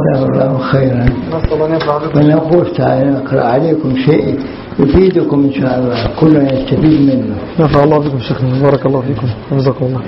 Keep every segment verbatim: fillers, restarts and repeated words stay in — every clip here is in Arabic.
جزاك الله خيرا. ونقول تعالى نقرأ عليكم شيء يفيدكم إن شاء الله، كلنا يستفيد منه. نفع الله بكم شيخنا، بارك الله فيكم، جزاكم الله.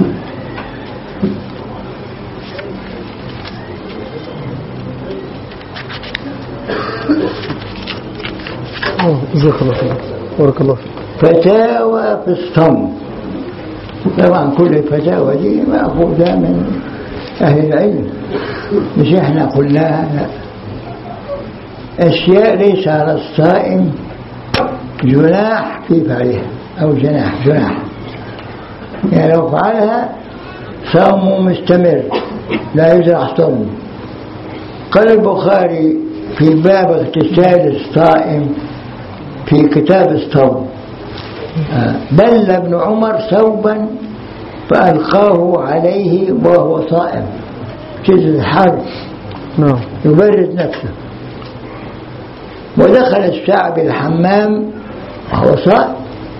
جزاك الله خير، بارك الله فيك. فتاوى في الصمت. طبعا كل الفتاوى دي مأخوذة من أهل العلم، مش إحنا قلناها، لا. أشياء ليس على الصائم جناح في فعلها، أو جناح جناح يعني لو فعلها صومه مستمر لا يزرع صومه. قال البخاري في باب اغتسال الصائم في كتاب الصوم: بل ابن عمر ثوبا فألقاه عليه وهو صائم، شدة الحر يبرد نفسه. ودخل الشعب الحمام وهو صائم.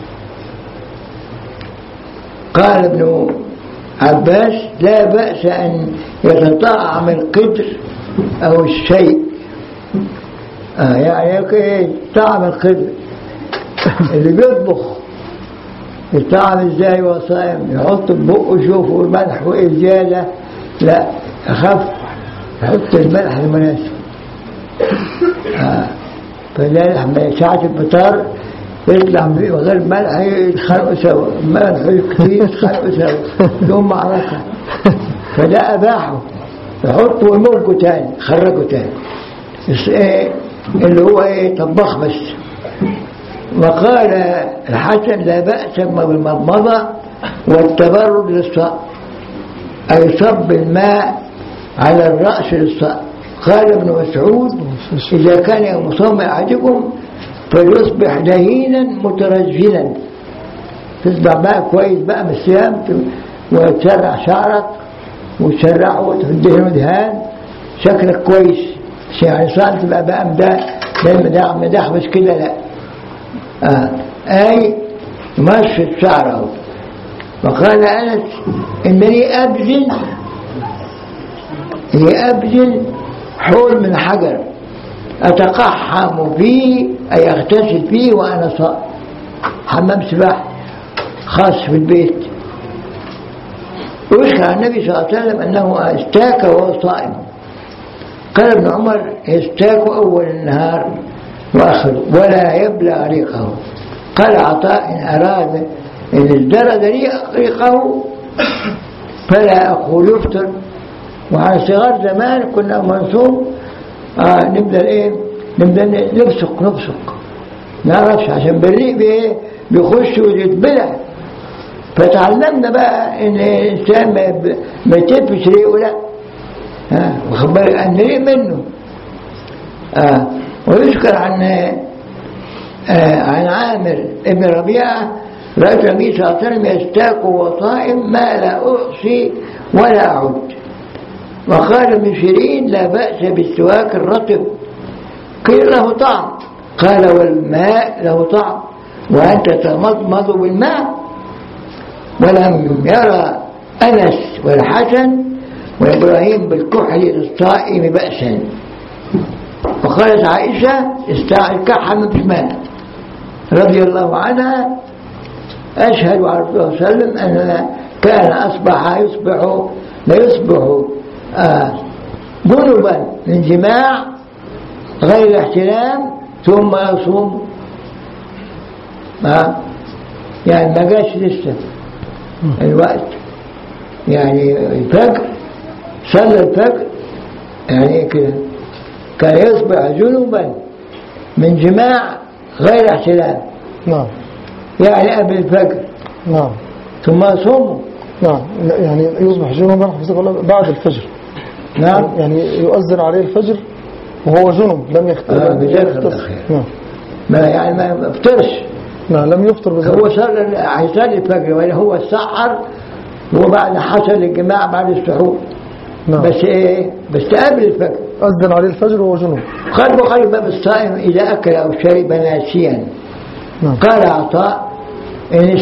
قال ابن عباس: لا بأس أن يتطعم القدر أو الشيء، آه يعني طعم القدر اللي بيطبخ يطعم ازاي وهو صائم؟ يحط بقه يشوفوا الملح وايه زياده، لا اخف يحط الملح المناسب. آه. فلا ساعة الفطار يطلع من غير ملح يتخانقوا سوا، ملح كتير يتخانقوا سوا، يوم معركة. فلا أباحه يحطوا ويمرقوا تاني خرجوا تاني، ايه اللي هو ايه طباخ بس. وقال الحسن: لا بأس بالمضمضة والتبرد للصائم، أي صب الماء على الرأس للصائم. قال ابن مسعود: إذا كان مصوم أحدكم فليصبح لهينا مترجلا، تصبح بقى كويس بقى من الصيام، وتسرع شعرك وتسرعه وتدهن دهان شكلك كويس، يعني صار تبقى بقى مدح مدحبس كده، لا آه. أي مشط شعره. وقال أنس: إنني أبذل إني أبذل حول من حجر أتقحم فيه أي أغتسل فيه وأنا صائم، حمام سباحة خاص في البيت. ويذكر عن النبي صلى الله عليه وسلم أنه استاك وهو صائم. قال ابن عمر: يستاك أول النهار وآخره ولا يبلغ ريقه. قال عطاء: إن أراد إن ازدرد ريقه فلا أقول يفطر. وعلى صغار زمان كنا منصوب آه نبدأ إيه نبدأ نبصق نبصق نعرفش عشان بالريق بإيه بيخش ويتبلع. فتعلمنا بقى إن الإنسان ما يتفش ريقه، لا ها وخبر أن ريق منه. آه ويذكر عن آه عن عامر ابن ربيعة: رأيت النبي صلى الله عليه وسلم يستاك وهو صائم ما لا أحصي ولا أعد. وقال ابن سيرين: لا بأس بالسواك الرطب. قيل: له طعم. قال: والماء له طعم وأنت تمضمض بالماء. ولم يرى أنس والحسن وإبراهيم بالكحل للصائم بأسا. وقالت عائشة: استعمل كحل في الماء رضي الله عنها: أشهد على رسول الله صلى الله عليه وسلم أن كان أصبح يصبح لا يصبح آه جنبا من جماع غير احتلام ثم يصوم. آه يعني ما جاش لسه الوقت، يعني الفجر صلى الفجر يعني كده كان يصبح جنبا من جماع غير احتلام. نعم يعني قبل الفجر. نعم ثم يصوم. نعم يعني يصبح جنبا بعد الفجر. نعم يعني يؤذن عليه الفجر وهو جنب لم يختار. آه بذلك الأخير. نعم ما يعني ما يفطرش. نعم لم يفطر بذلك. هو صار هيصلي الفجر ولا هو سحر وبعد حصل الجماع بعد السحور. نعم بس ايه بس قبل الفجر أذن عليه الفجر وهو جنب. قال بخاري: باب الصائم إذا أكل أو شرب ناسيا. نعم. قال عطاء: إن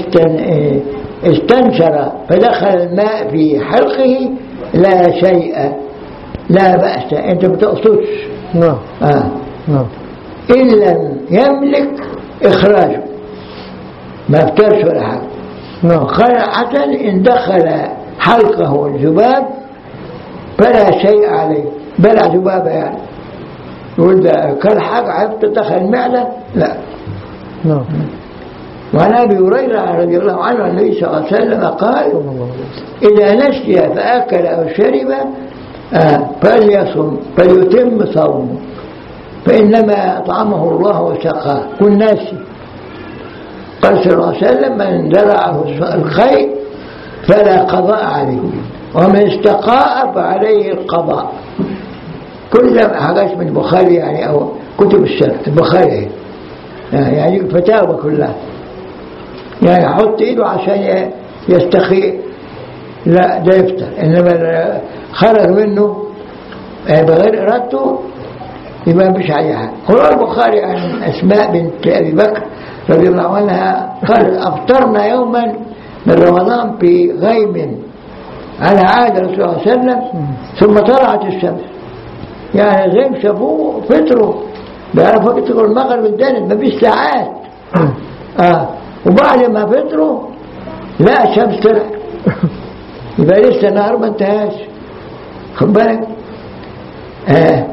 استنشر فدخل الماء في حلقه لا شيء. لا بأس، أنت بتقصدش. نعم آه. نعم. إن لم يملك إخراجه ما افترش ولا حاجة. نعم. خلعة إن دخل حلقه الذباب فلا شيء عليه، بلع ذبابة يعني يقول ده كل حاجة عرفت دخل المعدة لا. نعم. وعن أبي هريرة رضي الله عنه النبي صلى الله عليه وسلم قال إذا نسي فأكل أو شرب آه فليصم فليتم صومه فإنما أطعمه الله وسقاه. كن ناسي. قال صلى الله عليه وسلم من زرعه الخير فلا قضاء عليه ومن استقاء فعليه القضاء. كل حاجات من البخاري يعني أو كتب السنة البخاري يعني فتاوى كلها يعني يحط إيده عشان يستخي لا ده يفتر، إنما خرج منه بغير إرادته يبقى مش عليه حاجة. قرأ البخاري عن أسماء بنت أبي بكر رضي الله عنها قال أفطرنا يوما من رمضان في غيم على عهد رسول الله صلى الله عليه وسلم ثم طلعت الشمس. يعني غيم شافوه فطروا بيعرفوا يفتكروا المغرب الدانت ما فيش ساعات. آه وبعد ما فطروا لا الشمس طلعت يبقى لسه النهار ما انتهاش. خد بالك آه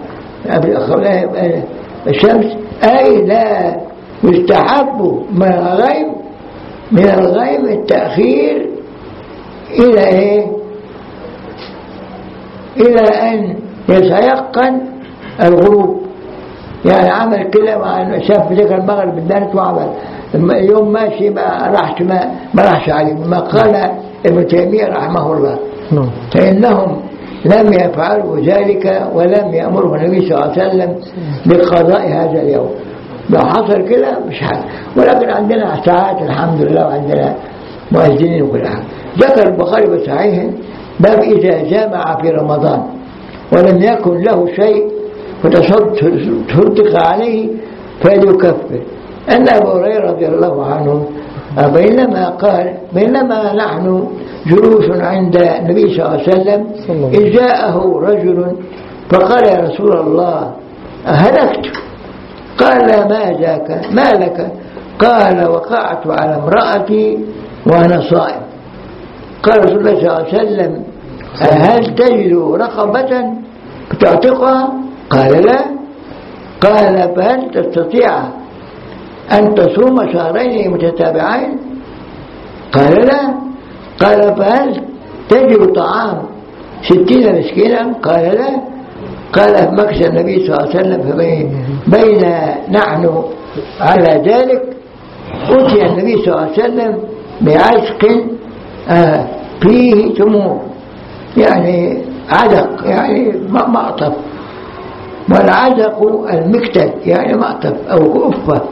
الشمس أي لا يستحب من الغيم من الغيم التأخير إلى إيه؟ إلى أن يتيقن الغروب. يعني عمل كده مع شاف ذكر المغرب الدانت وعمل يوم ماشي ما راحش ما, ما راحش عليه ما قال ابن تيمية رحمه الله فإنهم لم يفعلوا ذلك ولم يأمره النبي صلى الله عليه وسلم بقضاء هذا اليوم. لو حصل كده مش حاجة، ولكن عندنا ساعات الحمد لله وعندنا مؤذنين وكل حاجة. ذكر البخاري بصحيح باب إذا جامع في رمضان ولم يكن له شيء فتصدق عليه فليكفر. أن أبو هريرة رضي الله عنه بينما قال بينما نحن جلوس عند النبي صلى الله عليه وسلم إذ جاءه رجل فقال يا رسول الله أهلكت؟ قال ما ذاك ما لك؟ قال وقعت على امرأتي وأنا صائم. قال رسول الله صلى الله عليه وسلم هل تجد رقبة تعتقها؟ قال لا. قال فهل تستطيع أن تصوم شهرين متتابعين؟ قال لا. قال فهل تجد طعام ستين مسكينا؟ قال لا. قال مكث النبي صلى الله عليه وسلم فبين نحن على ذلك أتي النبي صلى الله عليه وسلم بعشق آه فيه تمور يعني عدق يعني مأطف، والعدق المكتل يعني مأطف أو كفة.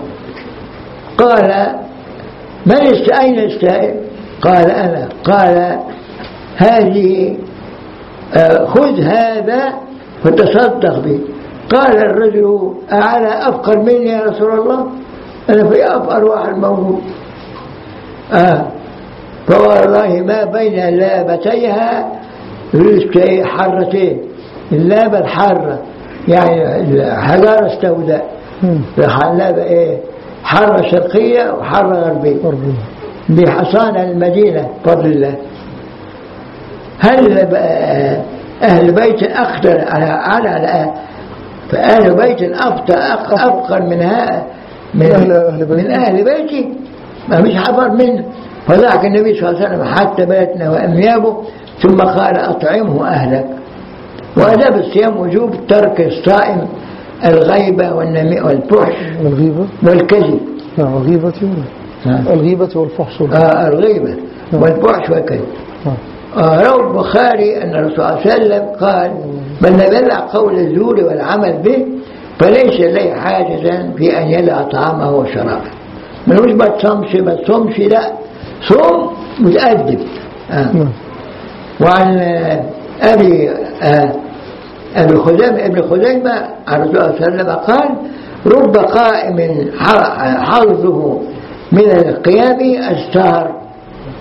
قال من أين السائل؟ قال أنا. قال هذه آه خذ هذا فتصدق به. قال الرجل أعلى أفقر مني يا رسول الله؟ أنا في أفقر واحد موجود. آه فوالله ما بين لابتيها حرتين. اللابة الحارة يعني حجارة استوداء، اللابة إيه حارة شرقية وحارة غربية بحصان المدينة فضل الله. هل أهل بيت أقدر على على فأهل بيت أفقر منها من أهل, من أهل بيتي ما مش حفر منه. فذاك النبي صلى الله عليه وسلم حتى بيتنا وأميابه ثم قال أطعمه أهلك. وأداب الصيام وجوب ترك الصائم الغيبة والنميء والفحش والغيبة والكذب. نعم الغيبة الغيبة والفحش آه الغيبة والفحش والكذب. روى البخاري أن الرسول صلى الله عليه وسلم قال من يدع قول الزور والعمل به فليس لي حاجة في أن يدع طعامه وشرابه. ملوش ما تصومش ما تصومش لا صوم متأدب. آه. وعن أبي آه أبي خزيمة ابن خزيمة عن الرسول صلى الله عليه وسلم قال رب قائم حظه من القيام السهر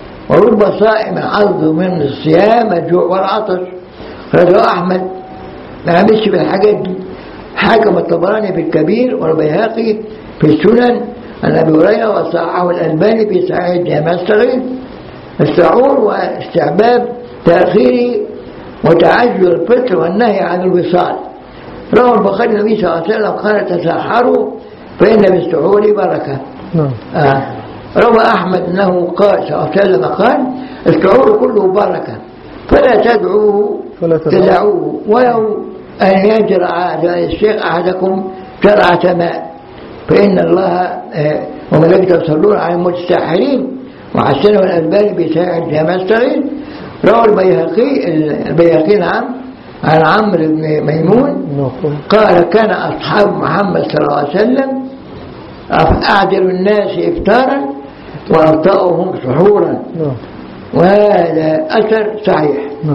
ورب صائم حظه من الصيام الجوع والعطش. رواه أحمد ما عملش بالحاجات دي. حكم الطبراني في الكبير والبيهقي في السنن عن أبي هريرة وصححه الألباني في صحيح الجامع الصغير. السحور واستحباب تأخير وتعجل الفطر والنهي عن الوصال. روى البخاري النبي صلى الله عليه وسلم قال تسحروا فإن بالسحور بركة. آه. روى أحمد أنه قال صلى الله عليه وسلم قال السحور كله بركة فلا تدعوه تدعوه ولو أن يجرع الشيخ أحدكم جرعة ماء فإن الله وملائكته يصلون على المتسحرين. وحسنه الألباني بصحيح الجامع الصغير. روى البيهقي البيهقي نعم عن عمرو بن ميمون قال كان أصحاب محمد صلى الله عليه وسلم أعدل الناس إفطارا وأبطأهم سحورا وهذا أثر صحيح.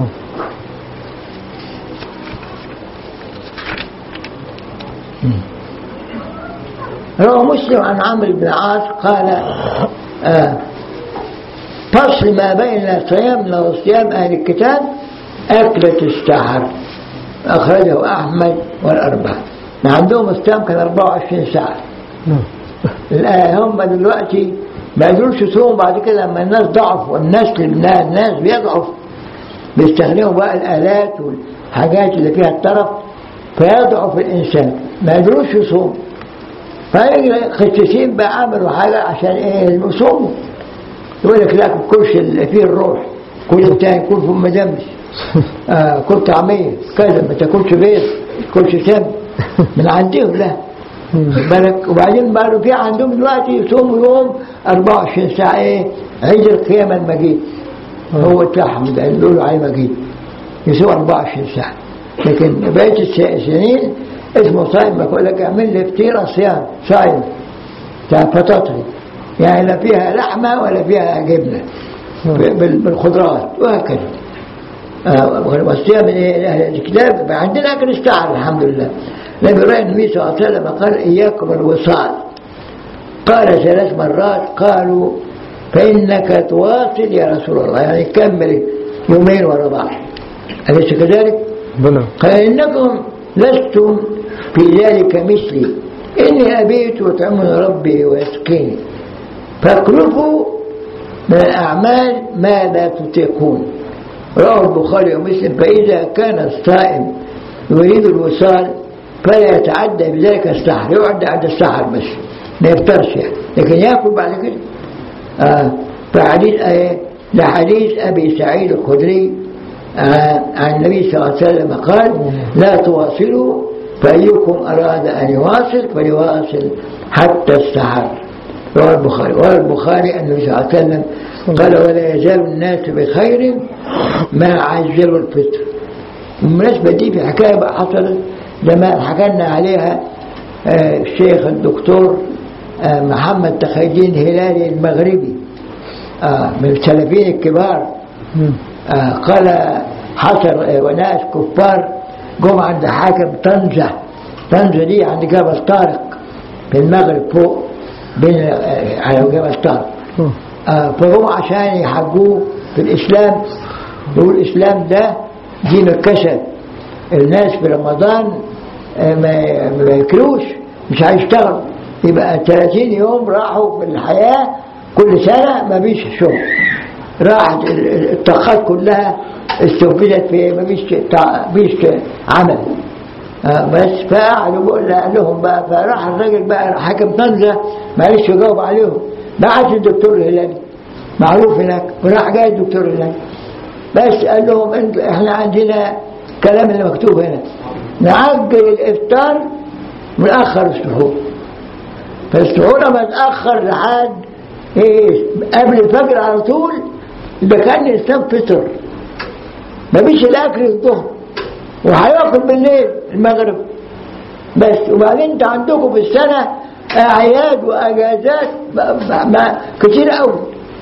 روى مسلم عن عمرو بن عاص قال آه فصل ما بين صيامنا وصيام أهل الكتاب أكلة السحر. أخرجه أحمد والأربعة. عندهم الصيام كان أربعة وعشرين ساعة. هم دلوقتي ما يقدروش يصوموا بعد كده لما الناس ضعف والنسل الناس بيضعف بيستخدموا بقى الآلات والحاجات اللي فيها الترف فيضعف الإنسان ما يقدروش يصوموا فيجي خسيسين بقى عملوا حاجة عشان إيه يصوموا. يقول لك لا كلش فيه الروح كل التاني كل في مدمس آه كل طعمية كذا ما تاكلش بيض كلش سم من عندهم لا بالك. وبعدين بقى في عندهم دلوقتي يصوموا يوم أربعة وعشرين ساعة ايه عيد القيامة المجيد هو التحم ده اللي بيقولوا عليه مجيد يصوم أربعة وعشرين ساعة. لكن بقية السنين اسمه صايم بقول لك اعمل لي فطيرة صيام صايم بتاع فطاطري يعني لا فيها لحمة ولا فيها جبنة بالخضروات وهكذا. والصيام من أهل الكتاب عندنا أكل استعر الحمد لله. لما رأى النبي صلى الله عليه وسلم قال إياكم الوصال قال ثلاث مرات قالوا فإنك تواصل يا رسول الله يعني كمل يومين ورا بعض أليس كذلك؟ قال إنكم لستم في ذلك مثلي إني أبيت وطعمني ربي ويسقيني فاكلفوا من الأعمال ما لا تطيقون. رواه البخاري ومسلم. فإذا كان الصائم يريد الوصال فلا يتعدى بذلك السحر يعدى عند السحر بس ما يفطرش يعني لكن يأكل بعد كده. آه فحديث آه لحديث أبي سعيد الخدري آه عن النبي صلى الله عليه وسلم قال لا تواصلوا فأيكم أراد أن يواصل فليواصل حتى السحر. رواه البخاري. رواه البخاري أن النبي صلى الله عليه وسلم قال ولا يزال الناس بخير ما عجلوا الفطر. بالمناسبة دي في حكاية بقى حصلت لما حكينا عليها آه الشيخ الدكتور آه محمد تقي الدين هلالي المغربي آه من السلفيين الكبار آه قال حصل آه وناس كفار قام عند حاكم طنجة. طنجة دي عند جبل طارق في المغرب فوق بين آه على جبل طارق آه فهو عشان يحقوه في الإسلام يقول الإسلام ده دين الكسل الناس في رمضان آه ما, ما ياكلوش مش هيشتغل يبقى ثلاثين يوم راحوا في الحياة كل سنة ما بيش شغل راحت الطاقات كلها استوفدت في ما بيش بيش عمل آه بس فقعدوا بقول لهم بقى فراح الراجل بقى حاكم طنجة ما قالش يجاوب عليهم بعت الدكتور الهلالي معروف هناك وراح جاي الدكتور الهلالي بس قال لهم انت احنا عندنا كلام اللي مكتوب هنا نعجل الافطار ونأخر السحور فالسحور لما تأخر لحد ايه قبل الفجر على طول ده كان الإسلام فطر ما بيش الأكل الظهر وهياكل بالليل المغرب بس. وبعدين انت عندكم في السنة أعياد وأجازات ما كتير قوي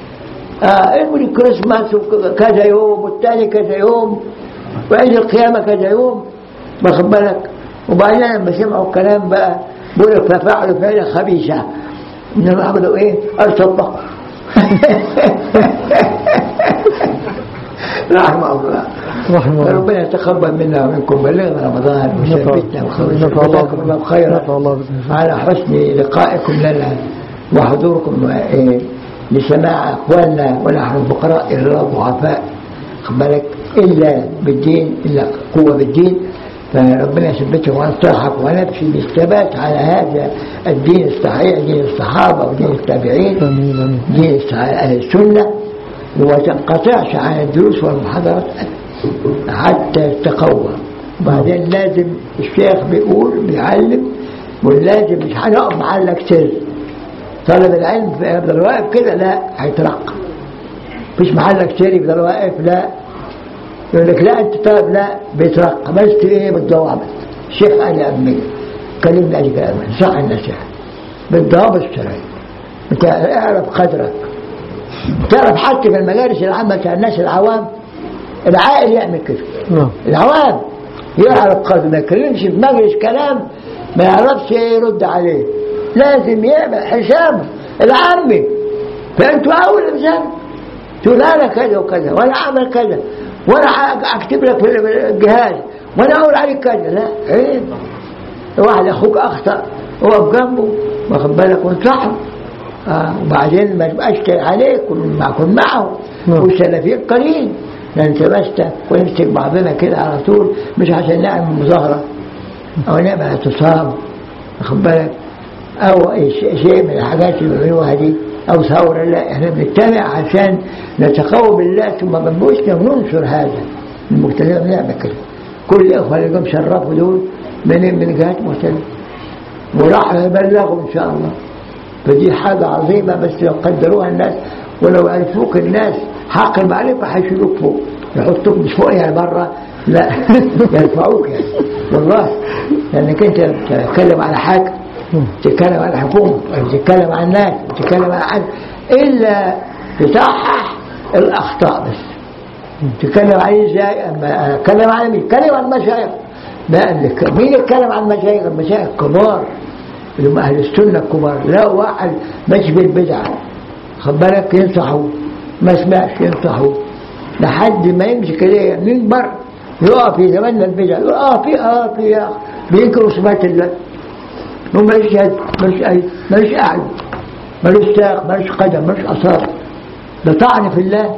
آه الكريسماس كذا يوم والتاني كذا يوم وعيد القيامة كذا يوم واخد بالك. وبعدين لما سمعوا الكلام بقى بيقول لك ففعلوا فعلا خبيثة إنهم عملوا إيه أرصدقوا رحمه الله. رحمه الله. ربنا يتقبل منا ومنكم، بلغنا رمضان وثبتنا وخلصنا. جزاكم الله خيرا على حسن لقائكم لنا وحضوركم لسماع أقوالنا، ونحن فقراء إلى الله ضعفاء، بالك إلا بالدين، إلا قوة بالدين. فربنا يثبتهم ونصحك ونبشي بالثبات على هذا الدين الصحيح، دين الصحابة ودين التابعين، دين أهل السنة، وتنقطعش عن الدروس والمحاضرات حتى يتقوى. وبعدين لازم الشيخ بيقول بيعلم، ولازم مش هنقف معلق سر. طالب العلم يفضل واقف كده لا هيترقى، مفيش محلك سر يفضل واقف لا، يقول لك لا انت طالب لا بيترقى، بس ايه بالضوابط. الشيخ قال لي أمي كلمني قال لي كلام صح النصيحة بالضوابط الشرعية. انت اعرف قدرك، تعرف حتى في المجالس العامة بتاع الناس العوام، العاقل يعمل كده. العوام يعرف قدر، ما يكلمش في مجلس كلام ما يعرفش يرد عليه، لازم يعمل حسابه العامي. فانتوا اول انسان تقول انا كذا وكذا وانا اعمل كذا وانا اكتب لك في الجهاز وانا اقول عليك كذا، لا عيب. واحد اخوك اخطا وقف جنبه واخد بالك وانصحه، آه وبعدين ما تبقاش عليك كن معه. والسلفيين قليل لان تمسك ونمسك بعضنا كده على طول، مش عشان نعمل مظاهره او نعمل اعتصام واخد بالك او شيء من الحاجات اللي بيعملوها دي او ثوره. لا احنا بنجتمع عشان نتقوى بالله، ثم بنبوسنا وننشر هذا المجتمع. بنعمل كده. كل الاخوه اللي جم شرفوا دول من من جهات مختلفه وراح يبلغوا ان شاء الله. فدي حاجه عظيمه، بس لو قدروها الناس ولو عرفوك الناس حق المعرفه هيشيلوك فوق، يحطوك مش فوق يعني بره، لا يرفعوك يعني والله. لانك انت بتتكلم على حاجه، تتكلم عن الحكومة، تتكلم عن الناس، تتكلم عن حد، إلا تصحح الأخطاء بس. تتكلم عليه إزاي؟ أما أتكلم عن مين؟ تتكلم عن المشايخ. مين يتكلم عن المشايخ؟ المشايخ الكبار اللي هم أهل السنة الكبار. لا واحد ماشي بالبدعة خد بالك ينصحوا، ما سمعش ينصحوا لحد ما يمسك ليه منبر يقف في زماننا البدعة، يقول اه في اه في بينكروا صفات الله. هو مالوش يد، مالوش أيد، مالوش قاعد، مالوش ساق، مالوش قدم، مالوش أصابع. ده طعن في الله.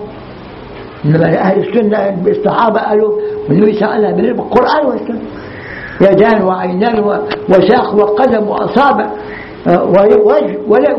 إنما أهل السنة الصحابة قالوا والنبي صلى الله عليه وسلم بالقرآن والسنة يدان وعينان وساق وقدم وأصابع ووجه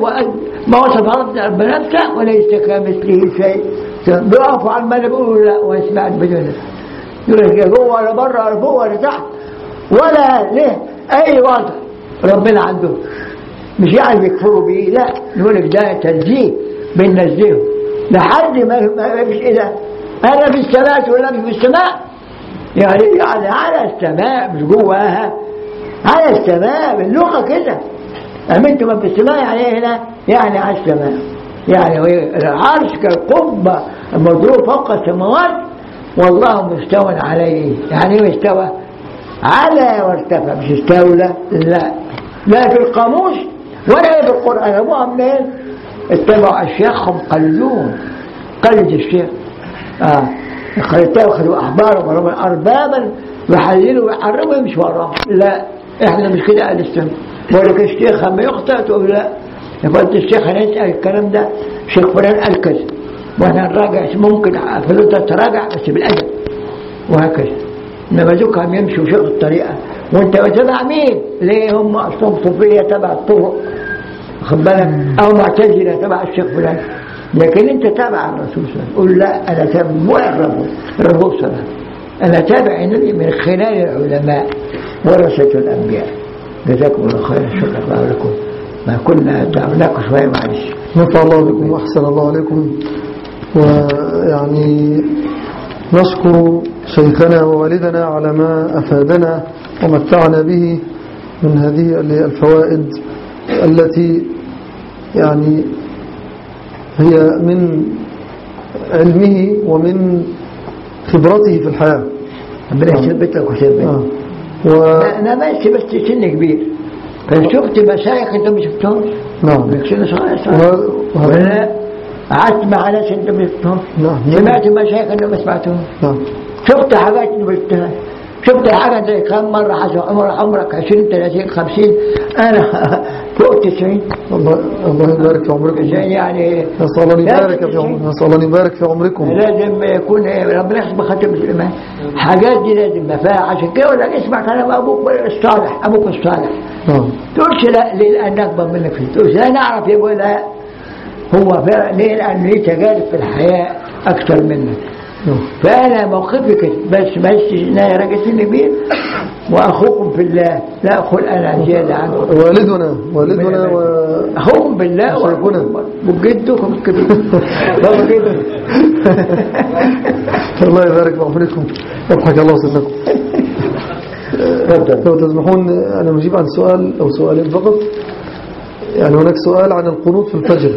ما وصف ربنا بنفسه وليس كمثله شيء. بيقفوا على المال بيقولوا لا ويسمع بدونه، يقول لك جوه ولا بره ولا فوق ولا تحت ولا له أي وضع ربنا عنده. مش يعني يكفروا بيه، لا نقول لك ده تنزيه بننزيه لحد ما ما فيش إله. أنا في السماء ولا مش في السماء، يعني يعني على السماء مش جواها، على السماء باللغة كده. أمنتم من في السماء يعني هنا يعني على السماء، يعني العرش كالقبة المضروب فوق السماوات والله مستوى عليه. يعني مستوى على وارتفع، مش استولى، لا لا في القاموس ولا في القرآن. أبوها منين؟ اتبعوا أشياخهم قلدون، قلد الشيخ آه اتخذوا أحبارهم وربهم أربابا يحللوا ويحرموا مش وراهم. لا احنا مش كده أهل السنة. ولكن الشيخ لما يخطئ تقول لا يفضل الشيخ هنسأل الكلام ده شيخ فلان قال كذا واحنا نراجع، ممكن فلوتها تراجع بس بالأدب وهكذا. انما ذوقهم يمشوا شيخ الطريقة وانت تبع مين؟ ليه هم اصلهم صوفية تبع الطرق خد بالك، او معتزلة تبع الشيخ فلان، لكن انت تابع الرسول صلى الله عليه وسلم. قل لا انا تابع مو الرسول الرسول صلى الله عليه وسلم، انا تابع النبي من خلال العلماء ورثة الانبياء. جزاكم الله خيرا، شكرا الله لكم. ما كنا تعبناكم شوية معلش. نفع الله بكم واحسن الله عليكم. ويعني نشكر شيخنا ووالدنا على ما أفادنا ومتعنا به من هذه الفوائد التي يعني هي من علمه ومن خبرته في الحياة. ربنا يثبت لك ويثبت. آه. و... أنا ماشي بس سن كبير، فشفت مشايخ أنت ما شفتهمش. نعم. سن صغير صغير. ولا قعدت مع ناس أنت ما شفتهمش. نعم. سمعت مشايخ أنت ما سمعتهم. نعم. شفت حاجات ما شفتهاش. شفت حاجة زي كم مرة حسب عمر عمرك عشرين ثلاثين خمسين، أنا فوق تسعين. الله الله يبارك في عمركم. يعني نسأل الله يبارك في عمركم. نسأل الله يبارك في عمركم. لازم يكون ربنا يحسب ختم الإيمان. حاجات دي لازم ما فيها. عشان كده يقول لك اسمع كلام أبوك الصالح، أبوك الصالح. نعم. تقولش لا ليه؟ لأن أكبر منك فيه. تقولش لا نعرف يقول لا هو فعلا ليه؟ لأن ليه تجارب في الحياة أكثر منك. فأنا موقفي كده بس بس أنا راجل سن كبير وأخوكم في الله لا أقول أنا زيادة عنكم. والدنا والدنا و... أخوكم بالله وشيخنا وجدكم الكبير. بابا جدكم. الله يبارك في عمركم. يضحك الله سنكم. لو تسمحون أنا مجيب عن سؤال أو سؤالين فقط. يعني هناك سؤال عن القنوت في الفجر.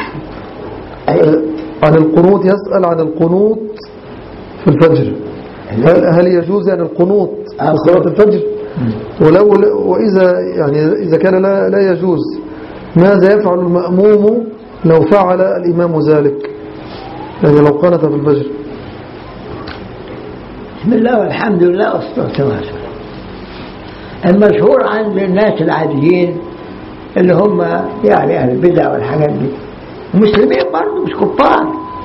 عن القنوت، يسأل عن القنوت في الفجر. هل, هل يجوز يعني القنوت في صلاة الفجر؟ ولو وإذا يعني إذا كان لا, لا يجوز ماذا يفعل المأموم لو فعل الإمام ذلك؟ يعني لو قنت في الفجر. بسم الله والحمد لله والصلاة والسلام. المشهور عند الناس العاديين اللي هم يعني أهل البدع والحاجات دي مسلمين برضه مش كفار،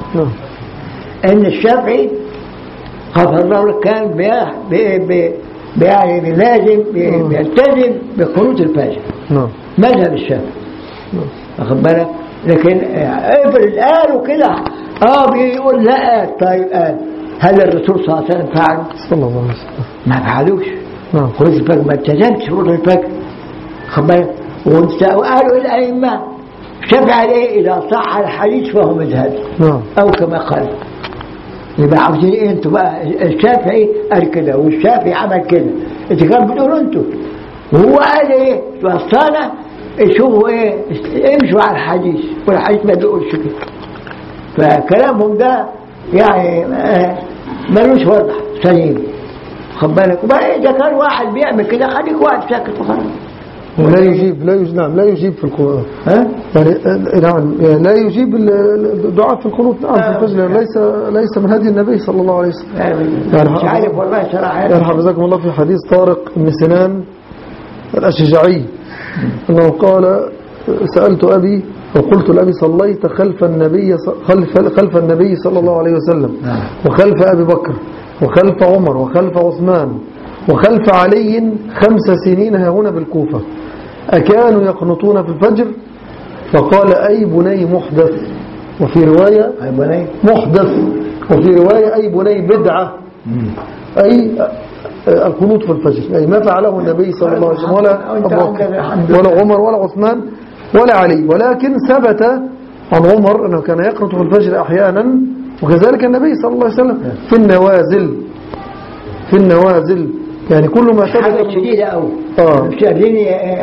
ان الشافعي غفر الله كان بي بي بي يعني لازم بيلتزم بقنوت الفجر. نعم. مذهب الشافعي. واخد بالك؟ لكن افرض قالوا كده اه بيقول لا طيب قال هل الرسول صلى الله عليه وسلم فعل؟ صلى الله عليه وسلم ما فعلوش. نعم. قنوت الفجر ما التزمش قنوت الفجر. واخد بالك؟ وقالوا الائمه شفع عليه إذا صح الحديث فهو مذهبي. نعم. أو كما قال. يبقى عاوزين إيه أنتوا بقى؟ الشافعي قال كده والشافعي عمل كده. أنت كان بتقولوا أنتوا. وهو قال إيه؟ وصانا شوفوا إيه؟ امشوا على الحديث والحديث ما بيقولش كده. فكلامهم ده يعني ملوش وضع سليم. خد بالك. وبقى إذا كان واحد بيعمل كده خليك واحد ساكت وخلاص. لا يجيب لا يجيب نعم لا يجيب في القرآن. ها؟ يعني نعم لا يجيب الدعاء في القنوت. نعم في الفجر ليس ليس من هدي النبي صلى الله عليه وسلم. يعني مش عارف والله صراحة. يعني حفظكم الله في حديث طارق بن سنان الأشجعي أنه قال سألت أبي أو قلت لأبي صليت خلف النبي خلف خلف النبي صلى الله عليه وسلم وخلف أبي بكر وخلف عمر وخلف عثمان وخلف علي خمس سنين هنا بالكوفة أكانوا يقنطون في الفجر؟ فقال أي بني محدث، وفي رواية أي بني محدث، وفي رواية أي بني بدعة. أي القنوط في الفجر أي ما فعله النبي صلى الله عليه وسلم ولا أبو بكر ولا عمر ولا عثمان ولا علي. ولكن ثبت عن عمر أنه كان يقنط في الفجر أحيانا، وكذلك النبي صلى الله عليه وسلم في النوازل. في النوازل يعني كل ما ثبت حاجة شديدة أو آه. مش قادرين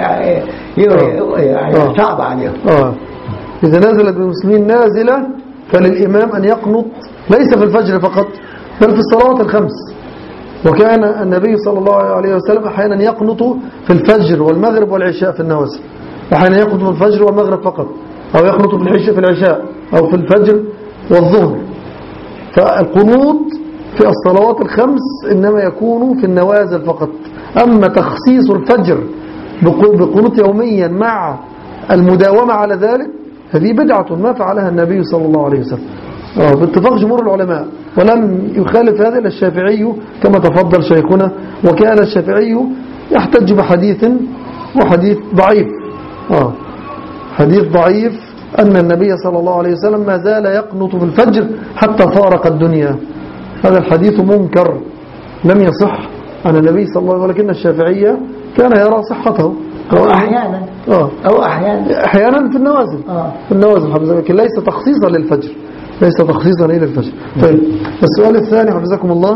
يعني آه. صعب عليهم. آه. إذا نزلت بالمسلمين نازلة فللإمام أن يقنط ليس في الفجر فقط بل في الصلوات الخمس. وكان النبي صلى الله عليه وسلم أحيانا يقنط في الفجر والمغرب والعشاء في النوازل، أحيانا يقنط في الفجر والمغرب فقط، أو يقنط في العشاء في العشاء أو في الفجر والظهر. فالقنوط في الصلوات الخمس إنما يكون في النوازل فقط. أما تخصيص الفجر بقنوط يوميا مع المداومة على ذلك هذه بدعة ما فعلها النبي صلى الله عليه وسلم باتفاق جمهور العلماء، ولم يخالف هذا إلا الشافعي كما تفضل شيخنا. وكان الشافعي يحتج بحديث وحديث ضعيف آه. حديث ضعيف أن النبي صلى الله عليه وسلم ما زال يقنط في الفجر حتى فارق الدنيا. هذا الحديث منكر لم يصح عن النبي صلى الله عليه وسلم، ولكن الشافعية كان يرى صحته أو أحيانا آه. أو أحيانا أحيانا في النوازل آه. في النوازل حفظكم، لكن ليس تخصيصا للفجر ليس تخصيصا إلى الفجر. طيب السؤال الثاني حفظكم الله،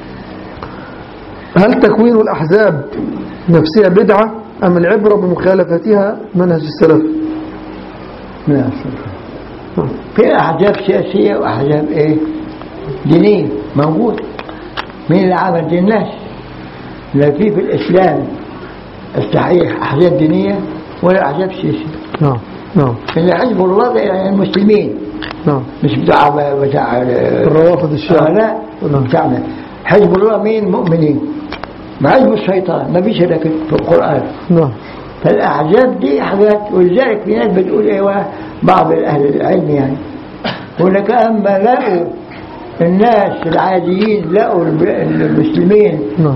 هل تكوين الأحزاب نفسها بدعة أم العبرة بمخالفتها منهج السلف؟ لا في أحزاب سياسية وأحزاب إيه دينية موجود. مين اللي عمل دين الناس؟ لا في في الإسلام الصحيح أحزاب دينية ولا أحزاب سياسية. نعم نعم. اللي حزب الله يعني المسلمين نعم مش بتاع بتاع الروافض الشيعة. آه لا نعم. بتاعنا حزب الله مين؟ مؤمنين. مع حزب الشيطان ما فيش هذا في القرآن. نعم. فالأحزاب دي حاجات، ولذلك في ناس بتقول ايوه بعض أهل العلم يعني هناك أما لقوا الناس العاديين لقوا المسلمين نعم.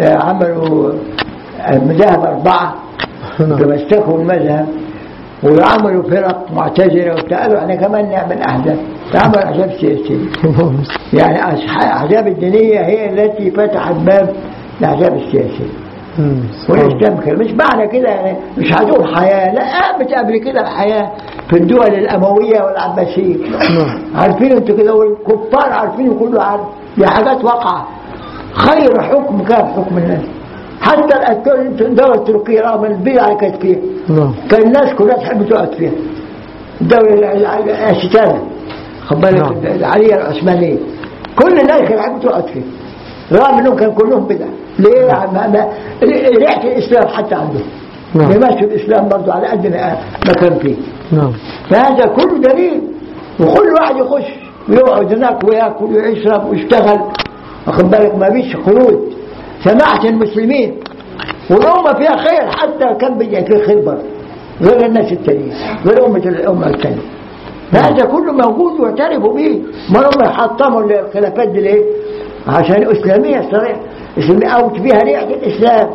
عملوا مذاهب أربعة تمسكوا المذهب وعملوا فرق معتزلة وتقالوا احنا كمان نعمل أحزاب، تعمل أحزاب سياسية. يعني الأحزاب الدينية هي التي فتحت باب الأحزاب السياسية. والإسلام كده مش معنى كده يعني مش هتقول حياة، لا قامت قبل كده الحياة في الدول الأموية والعباسية. عارفين انتوا كده، والكفار عارفين كله عارف، دي حاجات واقعة. خير حكم كان حكم الناس، حتى الدولة التركية رغم البدع اللي كانت فيها كان الناس كلها تحب تقعد فيها. الدولة الأستانة خد بالك العلية العثمانية كل الناس كانت تحب تقعد فيها رغم انهم كانوا كلهم بدع. ليه؟ ريحة الإسلام حتى عندهم يمشوا الإسلام برضو على قد ما كان فيه. فهذا كله دليل. وكل واحد يخش ويقعد هناك ويأكل ويشرب ويشتغل واخد بالك ما فيش خروج. سماحة المسلمين والأمة فيها خير، حتى كان بيجي في خير برضه غير الناس التانيين غير أمة الأمة التانية. هذا كله موجود واعترفوا به. ما هم يحطموا الخلافات دي ليه؟ عشان إسلامية صريح إسلامية أو فيها ريحة الإسلام.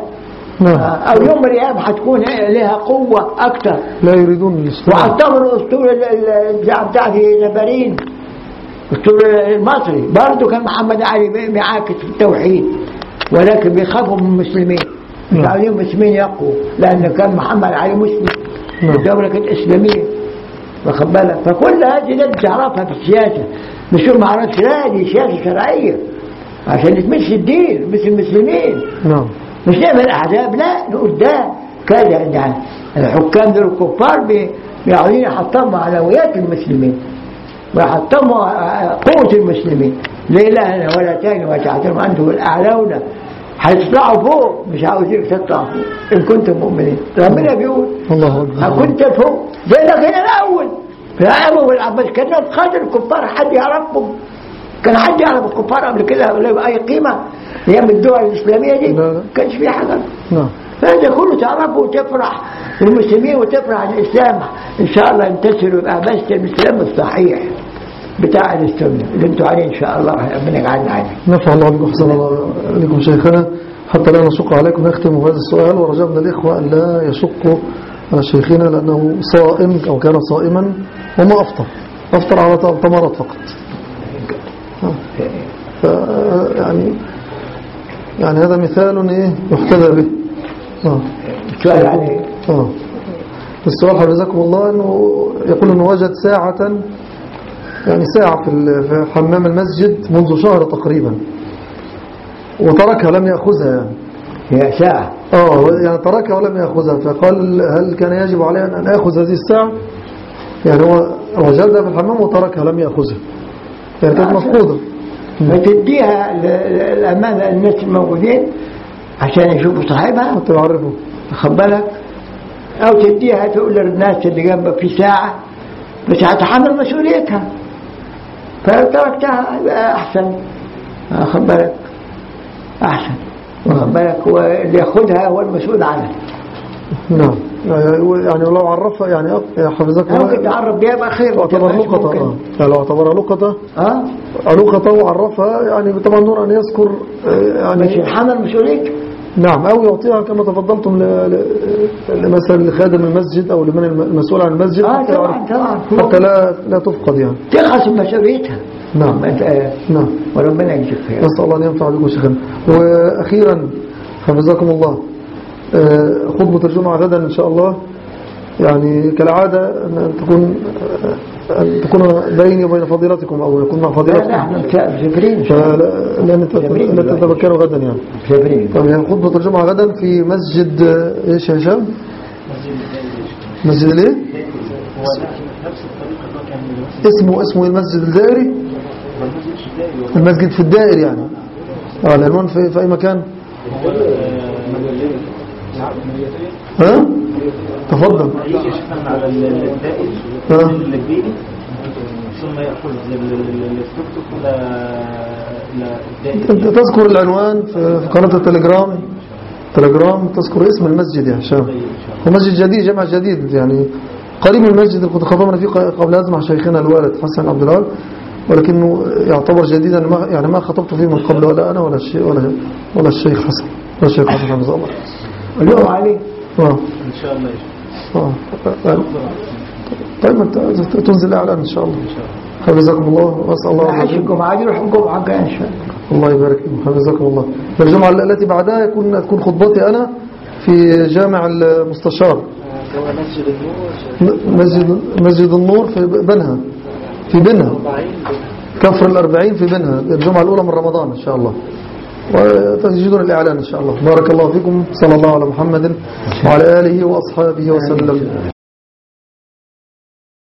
أو يوم الأيام حتكون لها قوة أكثر. لا يريدون الإسلام. وحطموا الأسطورة بتاع في جبارين الأسطورة المصري برضه كان محمد علي بيعاكس في التوحيد، ولكن بيخافوا من المسلمين مش عاوزين المسلمين يقوا، لأن كان محمد علي مسلم والدولة كانت إسلامية واخد بالك. فكل هذه ناس تعرفها في السياسة، مش ما عرفش، لا دي سياسة شرعية عشان تمشي الدين مثل المسلمين. نعم. مش نعمل أحزاب، لا نقول ده كذا. يعني الحكام دول الكفار بيعاوزين يحطموا علويات المسلمين ويحطموا قوة المسلمين. ليه؟ لا ولا تاني وتعترم أنتم الأعلون، هتطلعوا فوق مش عاوزين تطلعوا فوق إن كنتم مؤمنين. ربنا بيقول الله أكبر كنت فوق زي لك هنا الأول في الأمم والعباس كانوا بقدر الكفار حد يعرفهم؟ كان حد يعرف الكفار قبل كده ولا أي قيمة؟ أيام الدول الإسلامية دي كانش فيها حاجة. نعم. فهذا كله تعرفه وتفرح المسلمين وتفرح الإسلام إن شاء الله ينتصروا يبقى بس الإسلام الصحيح بتاع السنة اللي انتوا عليه إن شاء الله ربنا يجعلنا عليه. نفع الله بكم حسن الله عليكم شيخنا. حتى لا نشق عليكم نختم بهذا السؤال، ورجبنا الإخوة أن لا يشقوا على شيخنا لأنه صائم أو كان صائما وما أفطر، أفطر على تمرات فقط. يعني يعني هذا مثال إيه يحتذى به. آه. السؤال عليه. آه. السؤال حفظكم الله أنه يقول أنه وجد ساعة يعني ساعة في حمام المسجد منذ شهر تقريبا وتركها لم يأخذها. يعني هي ساعة آه يعني تركها ولم يأخذها، فقال هل كان يجب عليه أن أخذ هذه الساعة؟ يعني هو وجدها في الحمام وتركها لم يأخذها، يعني كانت مفقودة. فتديها الأمانة الناس الموجودين عشان يشوفوا صاحبها وتعرفوا خد بالك، أو تديها تقول للناس اللي جنبك في ساعة بس هتحمل مسؤوليتها، فلو تركتها أحسن خد بالك أحسن واخد بالك، واللي ياخدها هو المسؤول عنها. نعم. يعني لو عرفها يعني حفظك ممكن تعرف بيها بقى خير اعتبر لقطة. اه يعني لو اعتبرها لقطة اه لقطة وعرفها يعني طبعا نور أن يذكر يعني مش يحمل مسؤوليته. نعم. أو يعطيها كما تفضلتم مثلا لخادم المسجد أو لمن المسؤول عن المسجد آه حتى, طبعا طبعا حتى لا لا تفقد يعني تخلص مسؤوليتها. نعم. نعم. وربنا يجزيك خير. نسأل الله أن ينفع بكم شيخنا. وأخيرا حفظكم الله خطبة الجمعة غدا إن شاء الله يعني كالعادة أن تكون أن تكون بيني وبين فضيلتكم أو يكون مع فضيلتكم. لا نحن مسافرين لا نتذكروا غدا يعني. مسافرين. طيب يعني خطبة الجمعة غدا في مسجد إيش يا هشام؟ مسجد ليه؟ اسمه اسمه المسجد الدائري. المسجد في الدائري يعني. اه العنوان في في أي مكان؟ ها؟ تفضل. على الدائري ها؟ ثم يأخذ للتوك ولا لا؟ أنت تذكر العنوان في قناة التليجرام تليجرام تذكر اسم المسجد يا هشام. هو مسجد جديد، جامع جديد يعني قريب من المسجد اللي كنت خطبنا فيه قبل هذا مع شيخنا الوالد حسن عبد الوهاب، ولكنه يعتبر جديدا يعني ما خطبت فيه من قبل ولا أنا ولا الشيخ ولا ولا الشيخ حسن ولا الشيخ حسن حفظه الله. اليوم عليه اه إن شاء الله. اه طيب انت تنزل اعلان ان شاء الله. حفظكم الله واسال الله حجكم عادي روح الجمعه الجايه ان شاء الله. الله يبارك فيكم حفظكم الله. الجمعه التي بعدها يكون تكون خطبتي انا في جامع المستشار مسجد النور. مسجد مسجد النور في بنها في بنها كفر الأربعين في بنها الجمعة الأولى من رمضان إن شاء الله. وتجدون الإعلان إن شاء الله. بارك الله فيكم. صلى الله على محمد وعلى آله وأصحابه وسلم.